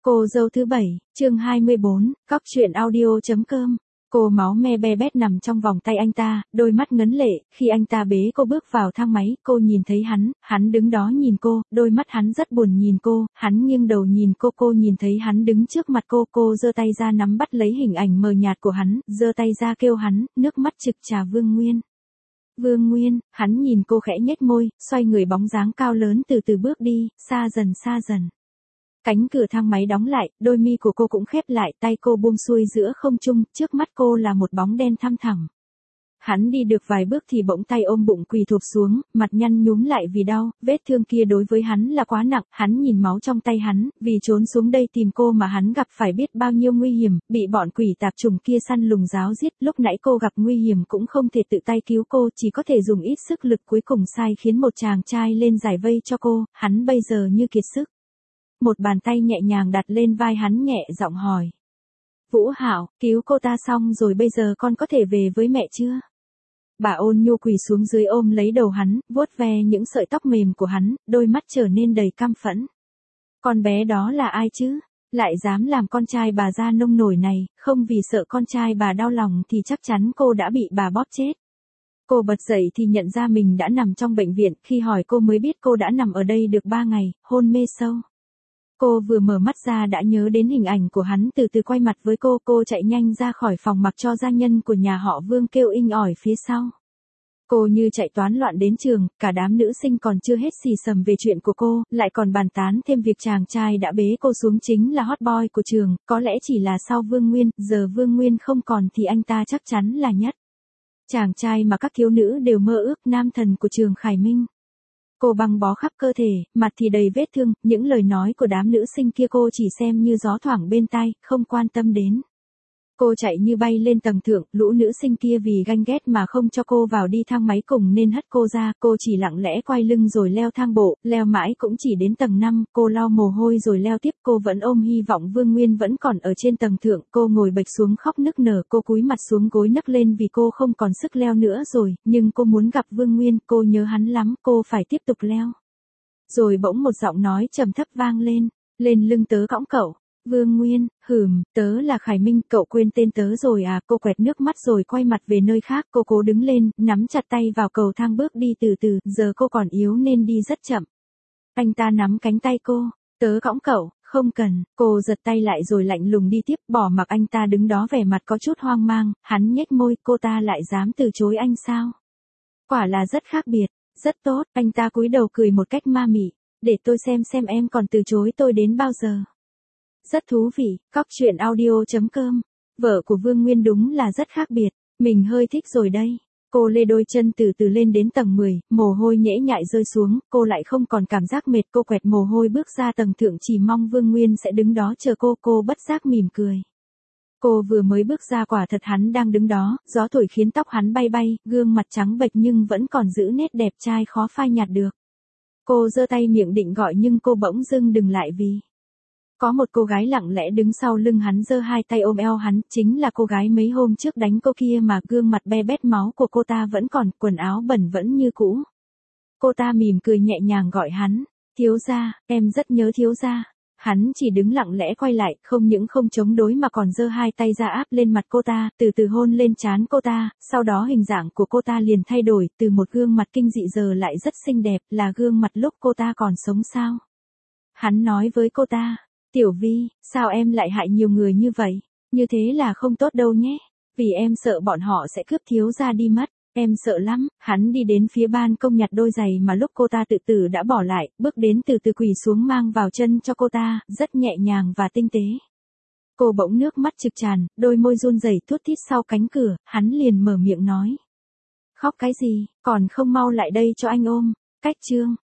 Cô dâu thứ 7, chương 24, Cóc truyện audio.com. Cô máu me be bét nằm trong vòng tay anh ta, đôi mắt ngấn lệ, khi anh ta bế cô bước vào thang máy, cô nhìn thấy hắn đứng đó nhìn cô, đôi mắt hắn rất buồn nhìn cô, hắn nghiêng đầu nhìn cô nhìn thấy hắn đứng trước mặt cô giơ tay ra nắm bắt lấy hình ảnh mờ nhạt của hắn, giơ tay ra kêu hắn, nước mắt trực trà Vương Nguyên. Vương Nguyên, hắn nhìn cô khẽ nhếch môi, xoay người bóng dáng cao lớn từ từ bước đi, xa dần. Cánh cửa thang máy đóng lại, đôi mi của cô cũng khép lại, tay cô buông xuôi giữa không trung, trước mắt cô là một bóng đen thăm thẳm. Hắn đi được vài bước thì bỗng tay ôm bụng quỳ thụp xuống, mặt nhăn nhúm lại vì đau, vết thương kia đối với hắn là quá nặng, hắn nhìn máu trong tay hắn, vì trốn xuống đây tìm cô mà hắn gặp phải biết bao nhiêu nguy hiểm, bị bọn quỷ tạp chủng kia săn lùng giáo giết, lúc nãy cô gặp nguy hiểm cũng không thể tự tay cứu cô, chỉ có thể dùng ít sức lực cuối cùng sai khiến một chàng trai lên giải vây cho cô, hắn bây giờ như kiệt sức. Một bàn tay nhẹ nhàng đặt lên vai hắn nhẹ giọng hỏi. Vũ Hạo, cứu cô ta xong rồi bây giờ con có thể về với mẹ chưa? Bà Ôn Nhu quỳ xuống dưới ôm lấy đầu hắn, vuốt ve những sợi tóc mềm của hắn, đôi mắt trở nên đầy căm phẫn. Con bé đó là ai chứ? Lại dám làm con trai bà ra nông nổi này, không vì sợ con trai bà đau lòng thì chắc chắn cô đã bị bà bóp chết. Cô bật dậy thì nhận ra mình đã nằm trong bệnh viện, khi hỏi cô mới biết cô đã nằm ở đây được 3 ngày, hôn mê sâu. Cô vừa mở mắt ra đã nhớ đến hình ảnh của hắn từ từ quay mặt với cô chạy nhanh ra khỏi phòng mặc cho gia nhân của nhà họ Vương kêu inh ỏi phía sau. Cô như chạy toán loạn đến trường, cả đám nữ sinh còn chưa hết xì xầm về chuyện của cô, lại còn bàn tán thêm việc chàng trai đã bế cô xuống chính là hot boy của trường, có lẽ chỉ là sau Vương Nguyên, giờ Vương Nguyên không còn thì anh ta chắc chắn là nhất. Chàng trai mà các thiếu nữ đều mơ ước, nam thần của trường Khải Minh. Cô băng bó khắp cơ thể, mặt thì đầy vết thương, những lời nói của đám nữ sinh kia cô chỉ xem như gió thoảng bên tai, không quan tâm đến. Cô chạy như bay lên tầng thượng, lũ nữ sinh kia vì ganh ghét mà không cho cô vào đi thang máy cùng nên hất cô ra, cô chỉ lặng lẽ quay lưng rồi leo thang bộ, leo mãi cũng chỉ đến tầng 5, cô lau mồ hôi rồi leo tiếp, cô vẫn ôm hy vọng Vương Nguyên vẫn còn ở trên tầng thượng, cô ngồi bệt xuống khóc nức nở, cô cúi mặt xuống gối nấc lên vì cô không còn sức leo nữa rồi, nhưng cô muốn gặp Vương Nguyên, cô nhớ hắn lắm, cô phải tiếp tục leo. Rồi bỗng một giọng nói trầm thấp vang lên lưng tớ cõng cậu. Vương Nguyên, tớ là Khải Minh, cậu quên tên tớ rồi à, cô quẹt nước mắt rồi quay mặt về nơi khác, cô cố đứng lên, nắm chặt tay vào cầu thang bước đi từ từ, giờ cô còn yếu nên đi rất chậm. Anh ta nắm cánh tay cô, tớ cõng cậu, không cần, cô giật tay lại rồi lạnh lùng đi tiếp, bỏ mặc anh ta đứng đó vẻ mặt có chút hoang mang, hắn nhếch môi, cô ta lại dám từ chối anh sao? Quả là rất khác biệt, rất tốt, anh ta cúi đầu cười một cách ma mị, để tôi xem em còn từ chối tôi đến bao giờ. Rất thú vị, Cóc truyện audio.com. Vợ của Vương Nguyên đúng là rất khác biệt, mình hơi thích rồi đây. Cô lê đôi chân từ từ lên đến tầng 10, mồ hôi nhễ nhại rơi xuống, cô lại không còn cảm giác mệt, cô quẹt mồ hôi bước ra tầng thượng chỉ mong Vương Nguyên sẽ đứng đó chờ cô bất giác mỉm cười. Cô vừa mới bước ra quả thật hắn đang đứng đó, gió thổi khiến tóc hắn bay bay, gương mặt trắng bệch nhưng vẫn còn giữ nét đẹp trai khó phai nhạt được. Cô giơ tay miệng định gọi nhưng cô bỗng dưng dừng lại vì có một cô gái lặng lẽ đứng sau lưng hắn giơ hai tay ôm eo hắn, chính là cô gái mấy hôm trước đánh cô kia mà, gương mặt be bét máu của cô ta vẫn còn, quần áo bẩn vẫn như cũ. Cô ta mỉm cười nhẹ nhàng gọi hắn, thiếu gia, em rất nhớ thiếu gia. Hắn chỉ đứng lặng lẽ quay lại, không những không chống đối mà còn giơ hai tay ra áp lên mặt cô ta, từ từ hôn lên trán cô ta, sau đó hình dạng của cô ta liền thay đổi, từ một gương mặt kinh dị giờ lại rất xinh đẹp, là gương mặt lúc cô ta còn sống sao. Hắn nói với cô ta, Tiểu Vi, sao em lại hại nhiều người như vậy? Như thế là không tốt đâu nhé. Vì em sợ bọn họ sẽ cướp thiếu gia đi mất. Em sợ lắm. Hắn đi đến phía ban công nhặt đôi giày mà lúc cô ta tự tử đã bỏ lại, bước đến từ từ quỳ xuống mang vào chân cho cô ta, rất nhẹ nhàng và tinh tế. Cô bỗng nước mắt trực tràn, đôi môi run rẩy thút thít sau cánh cửa, hắn liền mở miệng nói. Khóc cái gì, còn không mau lại đây cho anh ôm. Cách chương.